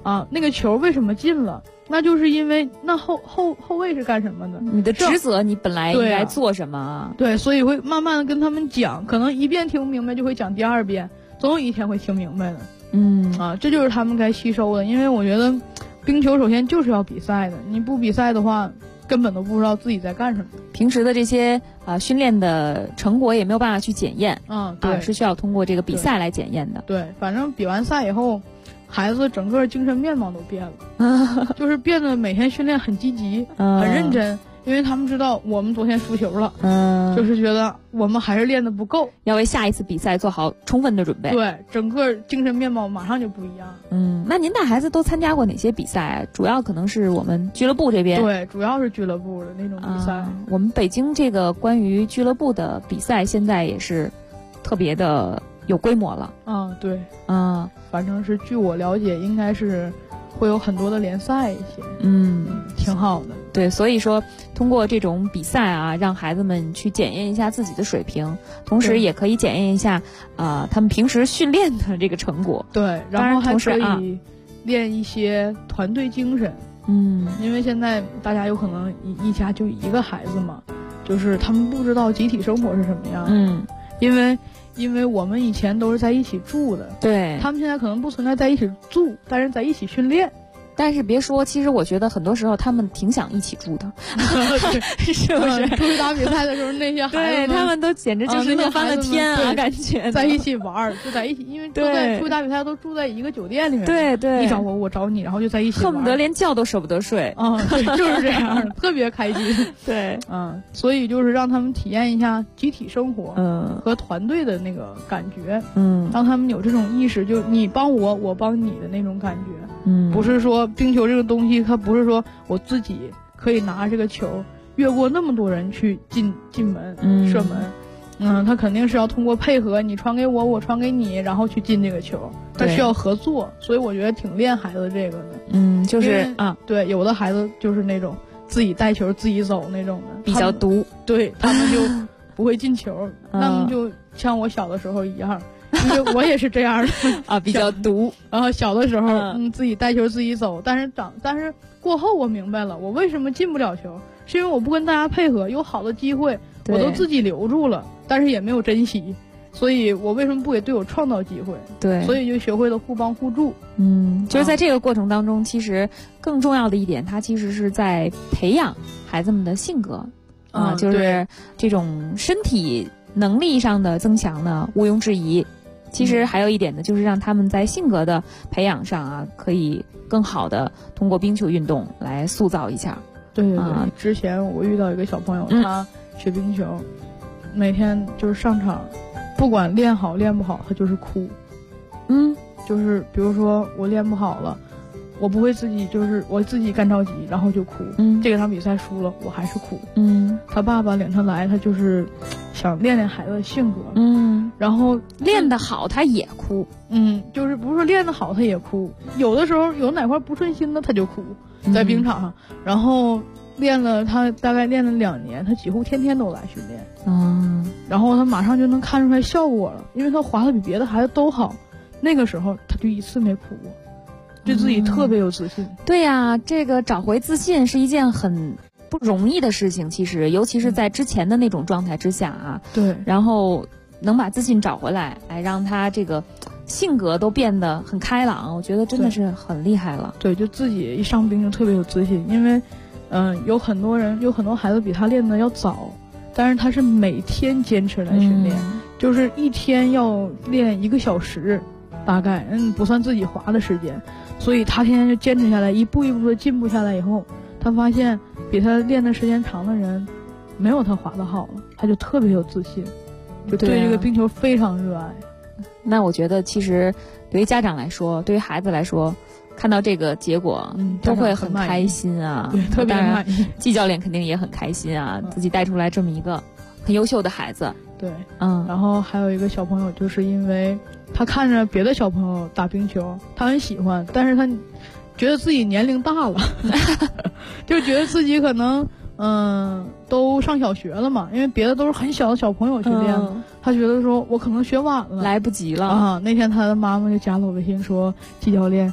啊，那个球为什么进了？那就是因为那后卫是干什么的？ 你的职责你本来应该做什么啊？ 对，所以会慢慢的跟他们讲，可能一遍听不明白就会讲第二遍，总有一天会听明白的。这就是他们该吸收的。因为我觉得冰球首先就是要比赛的，你不比赛的话根本都不知道自己在干什么。 平时的这些训练的成果也没有办法去检验， 对， 是需要通过这个比赛来检验的。 对，反正比完赛以后，孩子整个精神面貌都变了，就是变得每天训练很积极，很认真。因为他们知道我们昨天输球了，就是觉得我们还是练得不够， 要为下一次比赛做好充分的准备。 对，整个精神面貌马上就不一样。 那您带孩子都参加过哪些比赛？主要可能是我们俱乐部这边。 对，主要是俱乐部的那种比赛。 我们北京这个关于俱乐部的比赛，现在也是特别的有规模了。 对，反正是据我了解，应该是会有很多的联赛一些，挺好的。 对，所以说通过这种比赛啊，让孩子们去检验一下自己的水平，同时也可以检验一下他们平时训练的这个成果。 对，然后还可以练一些团队精神。因为现在大家有可能一家就一个孩子嘛，就是他们不知道集体生活是什么样。因为我们以前都是在一起住的， 对， 他们现在可能不存在在一起住，但是在一起训练。 但是别说，其实我觉得很多时候他们挺想一起住的，是不是？ 出去打比赛的时候，那些孩子对他们都简直就是乐翻了天啊！感觉在一起玩，就在一起，因为出去打比赛都住在一个酒店里面， 对， 你找我，我找你，然后就在一起玩， 恨不得连觉都舍不得睡。 对，就是这样，特别开心。 对， 所以就是让他们体验一下集体生活，和团队的那个感觉，让他们有这种意识，就你帮我，我帮你的那种感觉，不是说。冰球这个东西，它不是说我自己可以拿这个球越过那么多人去进门射门，它肯定是要通过配合，你传给我，我传给你，然后去进这个球，它需要合作，所以我觉得挺练孩子这个的。 就是对，有的孩子就是那种自己带球自己走那种的， 比较独， 对他们就不会进球，他们就像我小的时候一样。因为我也是这样的比较独。 然后小的时候，自己带球自己走，但是过后我明白了，我为什么进不了球，是因为我不跟大家配合，有好的机会我都自己留住了，但是也没有珍惜，所以我为什么不给队友创造机会？ 对， 所以就学会了互帮互助。 就是在这个过程当中，其实更重要的一点，它其实是在培养孩子们的性格就是这种身体能力上的增强呢，毋庸置疑。其实还有一点呢，就是让他们在性格的培养上可以更好的通过冰球运动来塑造一下。 对，之前我遇到一个小朋友，他学冰球，每天就是上场，不管练好练不好，他就是哭。就是比如说我练不好了，我不会就是我自己干着急，然后就哭。这场比赛输了，我还是哭。他爸爸领他来，他就是想练练孩子的性格。然后练得好他也哭。 就是不是说练得好他也哭，有的时候有哪块不顺心的他就哭，在冰场上。然后他大概练了2年，他几乎天天都来训练。然后他马上就能看出来效果了，因为他滑得比别的孩子都好。那个时候他就一次没哭过，对自己特别有自信。 对呀，这个找回自信是一件很不容易的事情，其实尤其是在之前的那种状态之下对， 然后能把自信找回来，来让他这个性格都变得很开朗，我觉得真的是很厉害了。 对，就自己一上冰就特别有自信，因为有很多孩子比他练的要早，但是他是每天坚持来训练，就是一天要练1个小时，大概不算自己滑的时间，所以他天天就坚持下来，一步一步的进步下来以后，他发现比他练的时间长的人没有他滑的好了，他就特别有自信，就对这个冰球非常热爱。 那我觉得其实对于家长来说，对于孩子来说，看到这个结果都会很开心啊。 对，特别满意。 季教练肯定也很开心啊，自己带出来这么一个很优秀的孩子。 对，然后还有一个小朋友，就是因为他看着别的小朋友打冰球，他很喜欢，但是他觉得自己年龄大了，就觉得自己可能都上小学了嘛，因为别的都是很小的小朋友去练，他觉得说我可能学晚了， 来不及了那天他的妈妈就加了我微信说，季教练，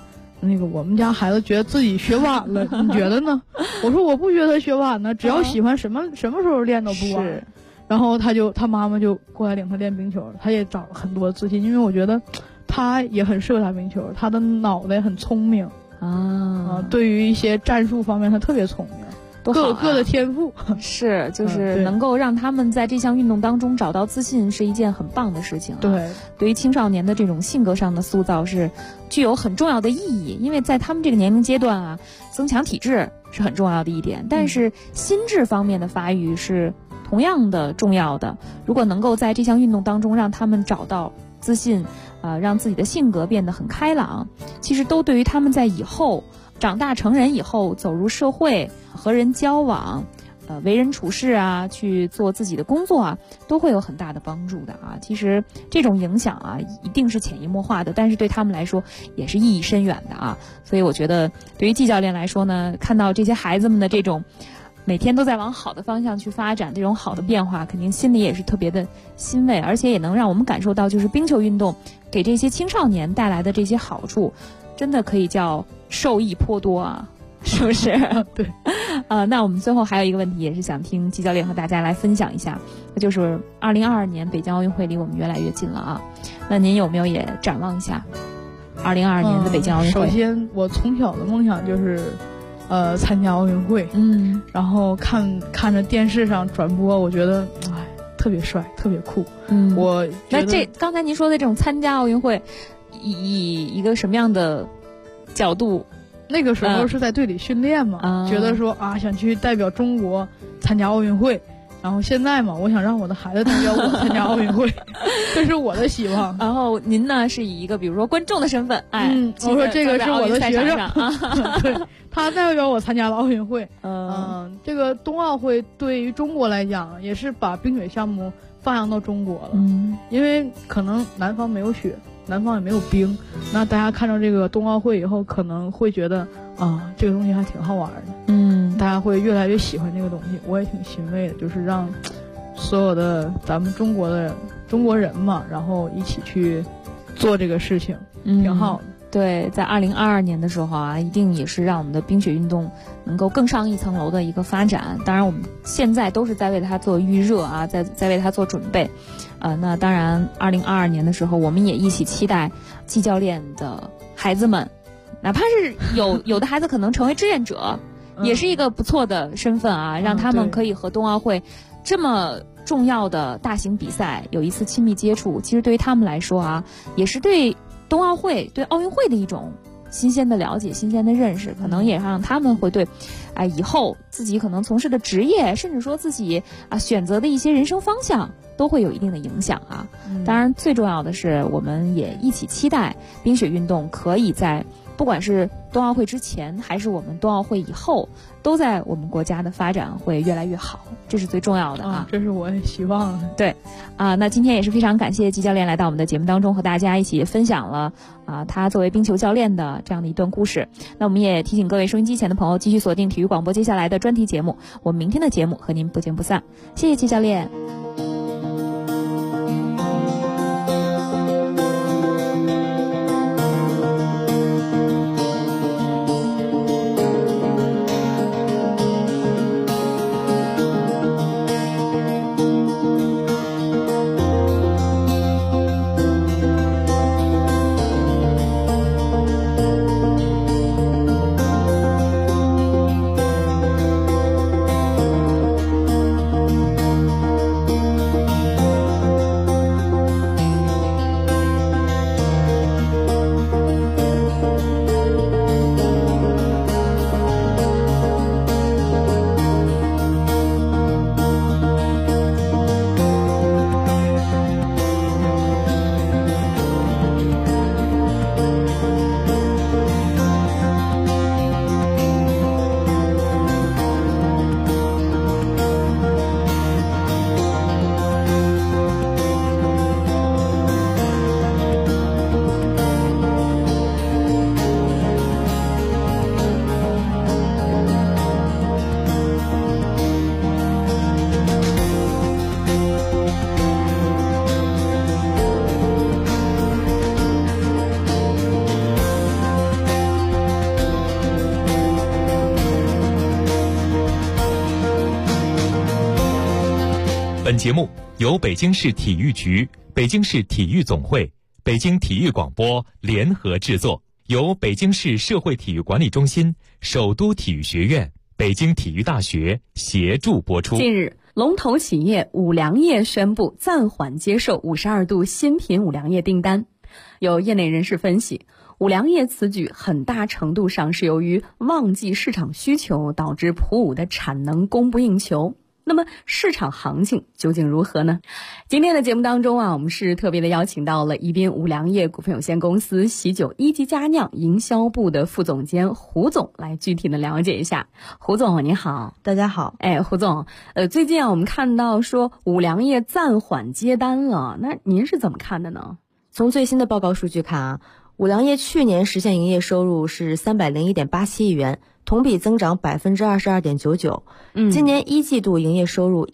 那个我们家孩子觉得自己学晚了，你觉得呢？我说我不觉得学晚呢，只要喜欢什么时候练都不晚。然后他妈妈就过来领他练冰球，他也找了很多自信，因为我觉得他也很适合打冰球，他的脑袋很聪明对于一些战术方面他特别聪明。各有各的天赋， 是就是能够让他们在这项运动当中找到自信，是一件很棒的事情。对于青少年的这种性格上的塑造是具有很重要的意义，因为在他们这个年龄阶段啊，增强体质是很重要的一点，但是心智方面的发育是同样的重要的。如果能够在这项运动当中让他们找到自信，让自己的性格变得很开朗，其实都对于他们在以后长大成人以后走入社会和人交往为人处事啊，去做自己的工作啊，都会有很大的帮助的啊。其实这种影响啊一定是潜移默化的，但是对他们来说也是意义深远的啊。所以我觉得对于季教练来说呢，看到这些孩子们的这种每天都在往好的方向去发展，这种好的变化，肯定心里也是特别的欣慰，而且也能让我们感受到就是冰球运动给这些青少年带来的这些好处，真的可以叫受益颇多啊，是不是？ 对。 那我们最后还有一个问题，也是想听季教练和大家来分享一下，那就是2022年北京奥运会离我们越来越近了啊。那您有没有也展望一下2022年的北京奥运会？ 首先，我从小的梦想就是参加奥运会，然后看着电视上转播，我觉得特别帅，特别酷。我那这刚才您说的这种参加奥运会，以一个什么样的角度？ 那个时候是在队里训练嘛，觉得说想去代表中国参加奥运会。然后现在嘛，我想让我的孩子代表我参加奥运会，这是我的希望。 然后您呢，是以一个比如说观众的身份， 我说这个是我的学生啊， 对，他代表我参加了奥运会。这个冬奥会对于中国来讲，也是把冰雪项目发扬到中国了。因为可能南方没有雪，南方也没有冰，那大家看到这个冬奥会以后，可能会觉得这个东西还挺好玩的。大家会越来越喜欢这个东西，我也挺欣慰的，就是让所有的咱们中国人嘛，然后一起去做这个事情，挺好的。 对，在2022年的时候啊，一定也是让我们的冰雪运动能够更上一层楼的一个发展。当然，我们现在都是在为它做预热啊，在为它做准备。那当然，2022年的时候，我们也一起期待季教练的孩子们，哪怕是有的孩子可能成为志愿者，也是一个不错的身份啊，让他们可以和冬奥会这么重要的大型比赛有一次亲密接触。其实对于他们来说啊，也是对冬奥会、对奥运会的一种新鲜的了解、新鲜的认识，可能也让他们会对以后自己可能从事的职业，甚至说自己选择的一些人生方向，都会有一定的影响啊。当然最重要的是，我们也一起期待冰雪运动可以在不管是冬奥会之前还是我们冬奥会以后，都在我们国家的发展会越来越好，这是最重要的啊。 这是我也希望的。 对那今天也是非常感谢季教练来到我们的节目当中，和大家一起分享了他作为冰球教练的这样的一段故事。那我们也提醒各位收音机前的朋友继续锁定体育广播接下来的专题节目，我们明天的节目和您不见不散。谢谢季教练。 本节目由北京市体育局、北京市体育总会、北京体育广播联合制作，由北京市社会体育管理中心、首都体育学院、北京体育大学协助播出。 近日，龙头企业五粮液宣布暂缓接受52度新品五粮液订单。有业内人士分析，五粮液此举很大程度上是由于旺季市场需求导致普五的产能供不应求。那么市场行情究竟如何呢？今天的节目当中我们是特别的邀请到了宜宾五粮液股份有限公司喜酒一级佳酿营销部的副总监胡总来具体的了解一下。胡总您好。 大家好。 胡总，最近我们看到说五粮液暂缓接单了，那您是怎么看的呢？ 从最新的报告数据看五粮液去年实现营业收入是301.87亿元，同比增长22.99%。今年一季度营业收入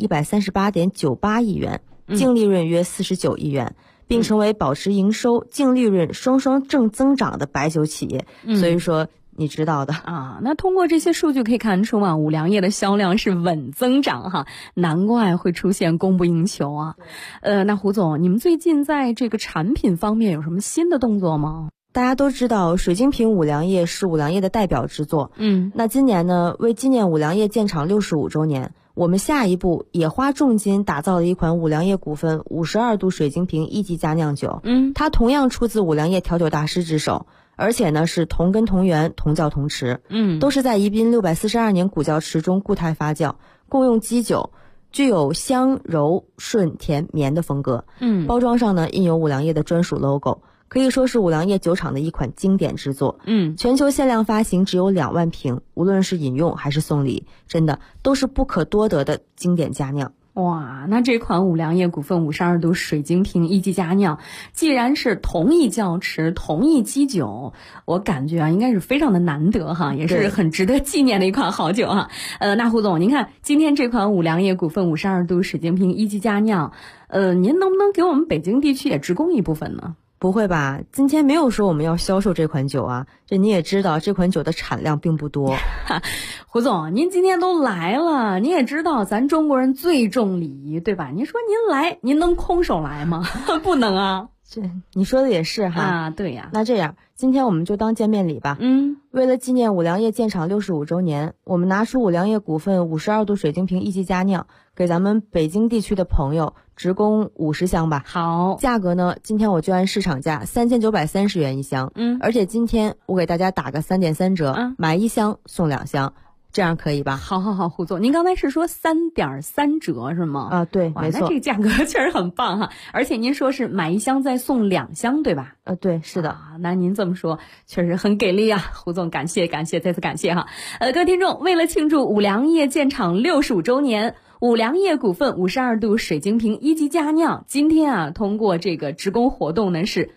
138.98亿元，净利润约49亿元，并成为保持营收、净利润双双正增长的白酒企业。所以说你知道的那通过这些数据可以看出五粮液的销量是稳增长哈，难怪会出现供不应求啊。那胡总，你们最近在这个产品方面有什么新的动作吗？ 大家都知道水晶瓶五粮液是五粮液的代表之作。那今年呢，为纪念五粮液建厂65周年，我们下一步也花重金打造了一款五粮液股份52度水晶瓶一级佳酿酒。它同样出自五粮液调酒大师之手，而且呢是同根同源同窖同池。都是在宜宾642年古窖池中固态发酵，共用基酒，具有香柔顺甜绵的风格。包装上呢印有五粮液的专属 logo，可以说是五粮液酒厂的一款经典之作。全球限量发行只有2万瓶，无论是饮用还是送礼，真的都是不可多得的经典佳酿。 哇，那这款五粮液股份52度水晶瓶一级佳酿，既然是同一窖池、同一基酒，我感觉应该是非常的难得哈，也是很值得纪念的一款好酒哈。那胡总，您看今天这款五粮液股份52度水晶瓶一级佳酿，您能不能给我们北京地区也直供一部分呢？ 不会吧，今天没有说我们要销售这款酒啊，这你也知道这款酒的产量并不多。 胡总，您今天都来了，您也知道咱中国人最重礼仪，对吧？您说您来，您能空手来吗？不能啊。 这你说的也是哈。 对呀。 那这样今天我们就当见面礼吧。为了纪念五粮液建厂65周年，我们拿出五粮液股份52度水晶瓶一级佳酿，给咱们北京地区的朋友直供50箱吧。 好， 价格呢，今天我就按市场价3930元一箱。而且今天我给大家打个3.3折，买1箱送2箱。这样可以吧？ 好，胡总，您刚才是说3.3折是吗？ 对，没错。 那这个价格确实很棒哈，而且您说是买1箱再送2箱，对吧？ 对，是的。 那您这么说确实很给力啊，胡总，感谢，再次感谢哈。各位听众，为了庆祝五粮液建厂65周年，五粮液股份52度水晶瓶一级佳酿，今天通过这个直供活动呢是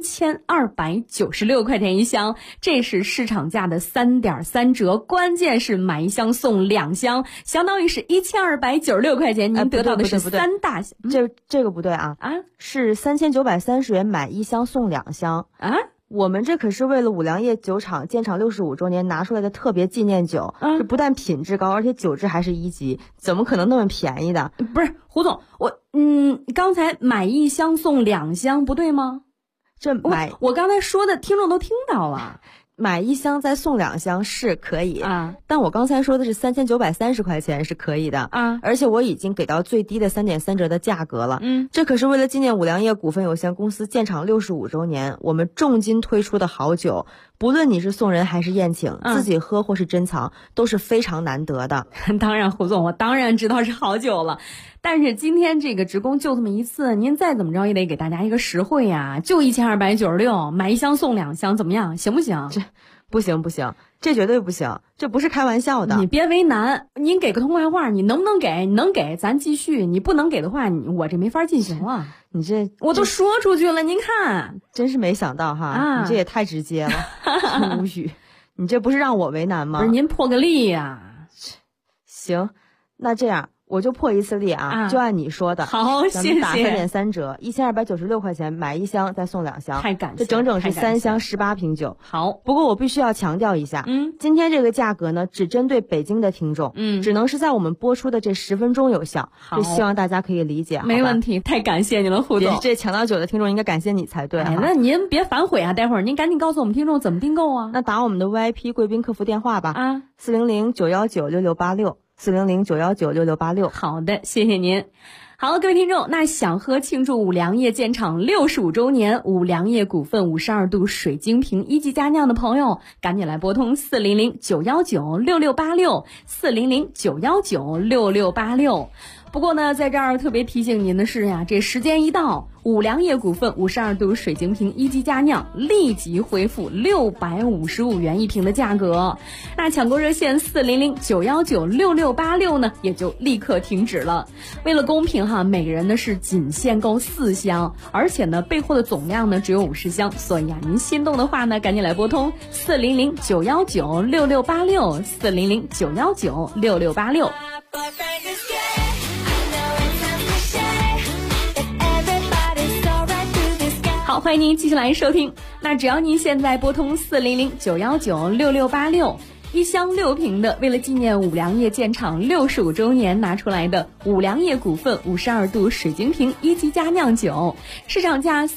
1296块钱一箱，这是市场价的3.3折，关键是买1箱送2箱，相当于是1296块钱，您得到的是3大箱。 这个不对啊，是3930元买1箱送2箱啊。我们这可是为了五粮液酒厂建厂65周年拿出来的特别纪念酒，这不但品质高，而且酒质还是1级，怎么可能那么便宜的？ 不是胡总，刚才买1箱送2箱不对吗？我刚才说的听众都听到了， 买1箱再送2箱是可以但我刚才说的是3930块钱是可以的而且我已经给到最低的3.3折的价格了。这可是为了纪念五粮液股份有限公司建厂65周年，我们重金推出的好酒，不论你是送人还是宴请，自己喝或是珍藏，都是非常难得的。 当然胡总，我当然知道是好酒了，但是今天这个直供就这么一次，您再怎么着也得给大家一个实惠呀，就1296，买1箱送2箱，怎么样？行不行？ 这不行，这绝对不行，这不是开玩笑的。 你别为难，您给个痛快话，你能不能给？你能给咱继续，你不能给的话，我这没法进行了。 你这我都说出去了，您看， 真是没想到哈，你这也太直接了，无语。你这不是让我为难吗？ 不是您破个例呀。 行，那这样我就破一次例啊，就按你说的。 好，谢谢。 打3.3折，1296块钱买1箱再送2箱， 太感谢， 这整整是3箱18瓶酒。 好， 不过我必须要强调一下，今天这个价格呢，只针对北京的听众，只能是在我们播出的这10分钟有效，就希望大家可以理解。 没问题，太感谢你了，胡总。 这抢到酒的听众应该感谢你才对。 那您别反悔啊，待会儿您赶紧告诉我们听众怎么订购啊。 那打我们的 VIP 贵宾客服电话吧，400-919-6686，400-919-6686。 好的，谢谢您。好，各位听众，那想喝庆祝五粮液建厂65周年五粮液股份52度水晶瓶1级佳酿的朋友，赶紧来拨通400-919-6686，400-919-6686。不过呢，在这儿特别提醒您的是呀，这时间一到，五粮液股份52度水晶瓶1级佳酿立即恢复655元一瓶的价格。那抢购热线400-919-6686呢，也就立刻停止了。为了公平哈，每个人呢是仅限购4箱，而且呢备货的总量呢只有50箱，所以啊，您心动的话呢，赶紧来拨通400-919-6686，400-919-6686。好，欢迎您继续来收听。那只要您现在拨通400-919-6686，一箱6瓶的，为了纪念五粮液建厂65周年拿出来的五粮液股份52度水晶瓶1级佳酿酒，市场价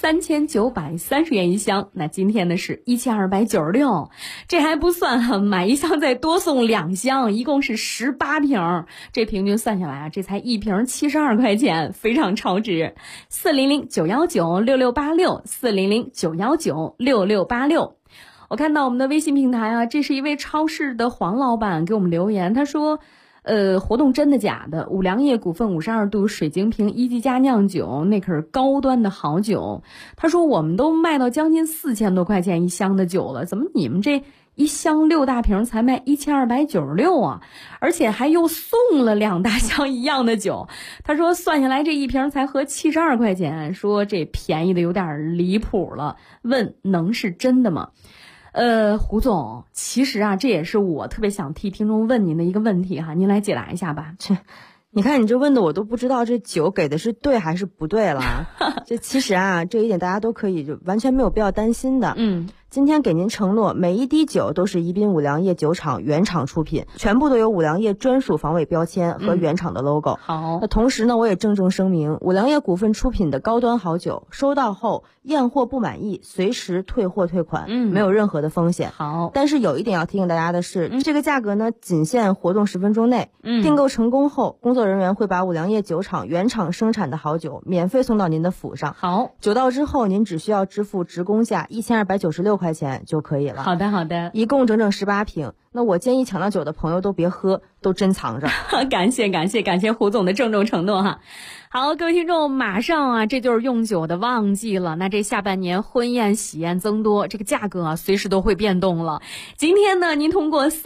3930元一箱，那今天呢是1296，这还不算哈，买一箱再多送2箱，一共是18瓶，这平均算下来啊，这才一瓶72块钱，非常超值。400-919-6686，400-919-6686。我看到我们的微信平台啊，这是一位超市的黄老板给我们留言，他说活动真的假的？五粮液股份52度水晶瓶1级佳酿酒，那可是高端的好酒。他说我们都卖到将近4000多块钱一箱的酒了，怎么你们这一箱6大瓶才卖1296啊？而且还又送了2大箱一样的酒。他说算下来这一瓶才合72块钱，说这便宜的有点离谱了，问能是真的吗？胡总，其实啊，这也是我特别想替听众问您的一个问题哈，您来解答一下吧。 你看你这问的我都不知道这酒给的是对还是不对了。这其实啊，这一点大家都可以就完全没有必要担心的。今天给您承诺，每一滴酒都是宜宾五粮液酒厂原厂出品，全部都有五粮液专属防伪标签和原厂的 logo。 好， 那同时呢，我也郑重声明，五粮液股份出品的高端好酒，收到后验货不满意，随时退货退款，没有任何的风险。 好， 但是有一点要提醒大家的是，这个价格呢，仅限活动10分钟内。订购成功后，工作人员会把五粮液酒厂原厂生产的好酒免费送到您的府上。 好， 酒到之后，您只需要支付职工价1296块钱就可以了。 好的，好的， 一共整整18瓶。那我建议抢到酒的朋友都别喝，都珍藏着。 感谢胡总的郑重承诺哈。好，各位听众，马上啊，这就是用酒的旺季了。那这下半年婚宴喜宴增多，这个价格啊随时都会变动了。今天呢，您通过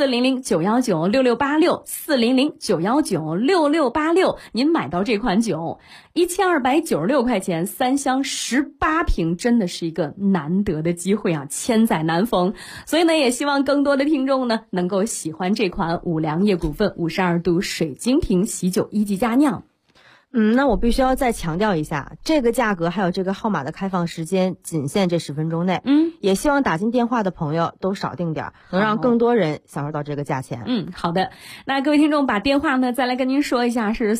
400-919-6686，400-919-6686，您买到这款酒1296块钱，3箱18瓶，真的是一个难得的机会啊，千载难逢。所以呢，也希望更多的听众呢能够喜欢这款五粮液股份52度水晶瓶喜酒1级佳酿。 那我必须要再强调一下，这个价格还有这个号码的开放时间仅限这10分钟内。也希望打进电话的朋友都少订点，能让更多人享受到这个价钱。 好的。那各位听众把电话呢再来跟您说一下，是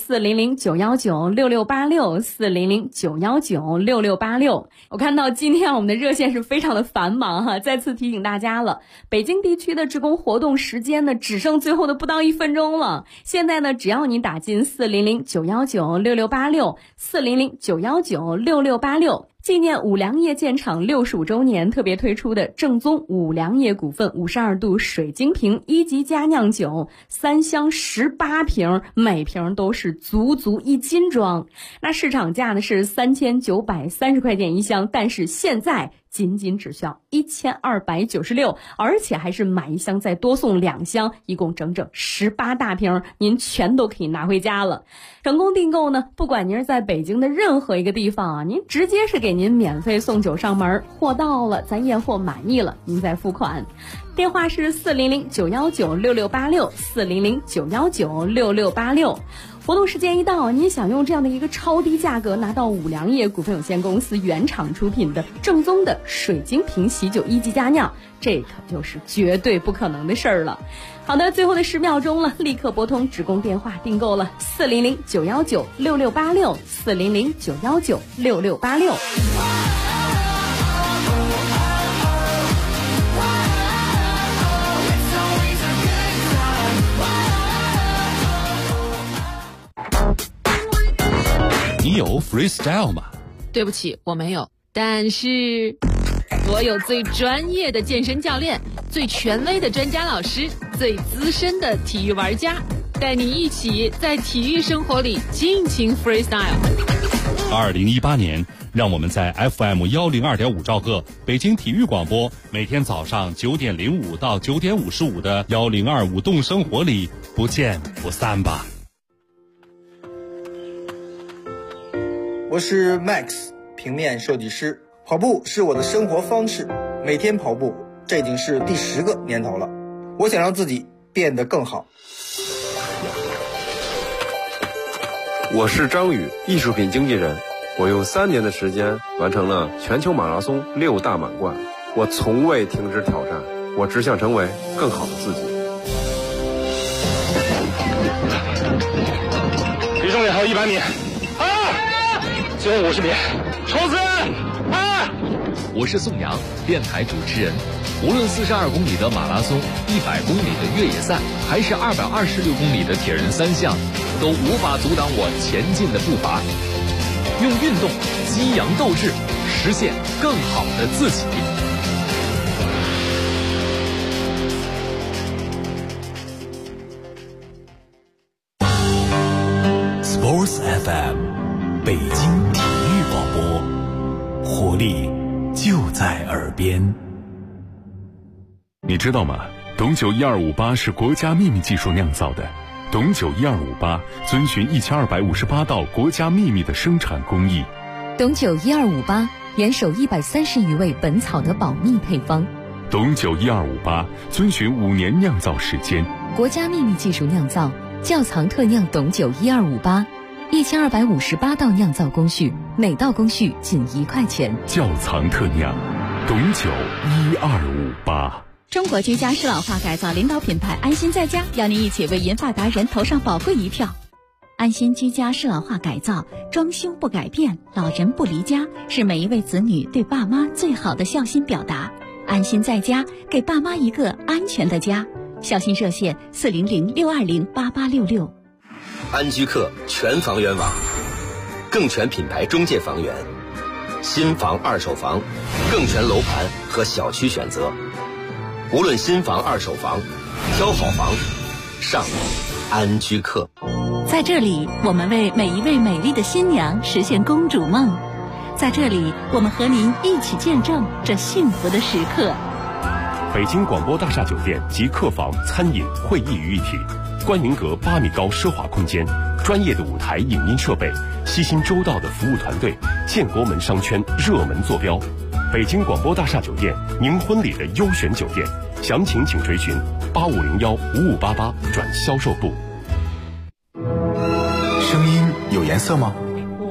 400-919-6686，400-919-6686。我看到今天我们的热线是非常的繁忙哈，再次提醒大家了，北京地区的职工活动时间呢只剩最后的不到1分钟了。现在呢，只要你打进400-919-6686，400-919-6686，纪念五粮液建厂65周年特别推出的正宗五粮液股份52度水晶瓶1级佳酿酒，3箱18瓶，每瓶都是足1斤装。那市场价呢是3930块钱一箱，但是现在仅只需要1296，而且还是买一箱再多送2箱，一共整整18大瓶，您全都可以拿回家了。成功订购呢，不管您是在北京的任何一个地方啊，您直接是给您免费送酒上门，货到了咱验货满意了，您再付款。电话是400-919-6686，400-919-6686。 活动时间一到，你也想用这样的一个超低价格拿到五粮液股份有限公司原厂出品的正宗的水晶瓶喜酒1级佳酿，这可就是绝对不可能的事儿了。好的，最后的10秒钟了，立刻拨通直供电话订购了400-919-6686 400-919-6686。 你有 freestyle 吗？ 对不起，我没有。但是我有最专业的健身教练，最权威的专家老师，最资深的体育玩家，带你一起在体育生活里尽情 freestyle。 2018年，让我们在 FM 102.5兆赫北京体育广播，每天早上9点05到9点55的1025动生活里不见不散吧。 我是 Max， 平面设计师。跑步是我的生活方式，每天跑步，这已经是第10个年头了。我想让自己变得更好。 我是张宇，艺术品经纪人。我用3年的时间完成了全球马拉松6大满贯。我从未停止挑战，我只想成为更好的自己。 离终点还有100米。最后50米，冲刺！ 我是宋阳，电台主持人。无论42公里的马拉松、100公里的越野赛，还是226公里的铁人3项，都无法阻挡我前进的步伐。用运动激扬斗志，实现更好的自己。 Sports FM， 北京体育广播，活力就在耳边。 你知道吗？董酒12588是国家秘密技术酿造的。董酒12588遵循1258道国家秘密的生产工艺。 董酒1258严守130余味本草的保密配方。 董酒12588遵循5年酿造时间。 国家秘密技术酿造，窖藏特酿董酒1258，1258道酿造工序，每道工序仅1块钱。 窖藏特酿，董酒1258。 中国居家适老化改造领导品牌安心在家，邀您一起为银发达人投上宝贵一票。安心居家适老化改造，装修不改变，老人不离家，是每一位子女对爸妈最好的孝心表达。安心在家，给爸妈一个安全的家。孝心热线400-620-8866。 安居客全房源网，更全品牌中介房源，新房二手房，更全楼盘和小区选择。无论新房二手房，挑好房，上安居客。 在这里，我们为每一位美丽的新娘实现公主梦。在这里，我们和您一起见证这幸福的时刻。 北京广播大厦酒店集客房、餐饮、会议于一体，观云阁8米高奢华空间，专业的舞台影音设备，悉心周到的服务团队，建国门商圈热门坐标。北京广播大厦酒店，您婚礼的优选酒店，详情请垂询8501-5588转销售部。 声音有颜色吗？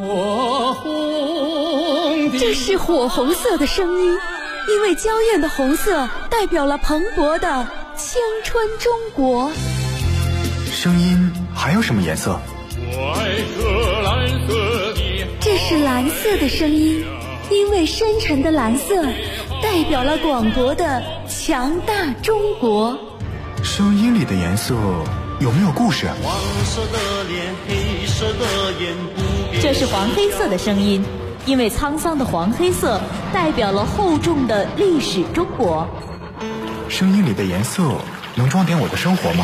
这是火红色的声音，因为娇艳的红色代表了蓬勃的青春中国。 声音还有什么颜色？ 这是蓝色的声音，因为深沉的蓝色代表了广博的强大中国。 声音里的颜色有没有故事？ 黄色的脸，黑色的眼，不变。 这是黄黑色的声音，因为沧桑的黄黑色代表了厚重的历史中国。 声音里的颜色能装点我的生活吗？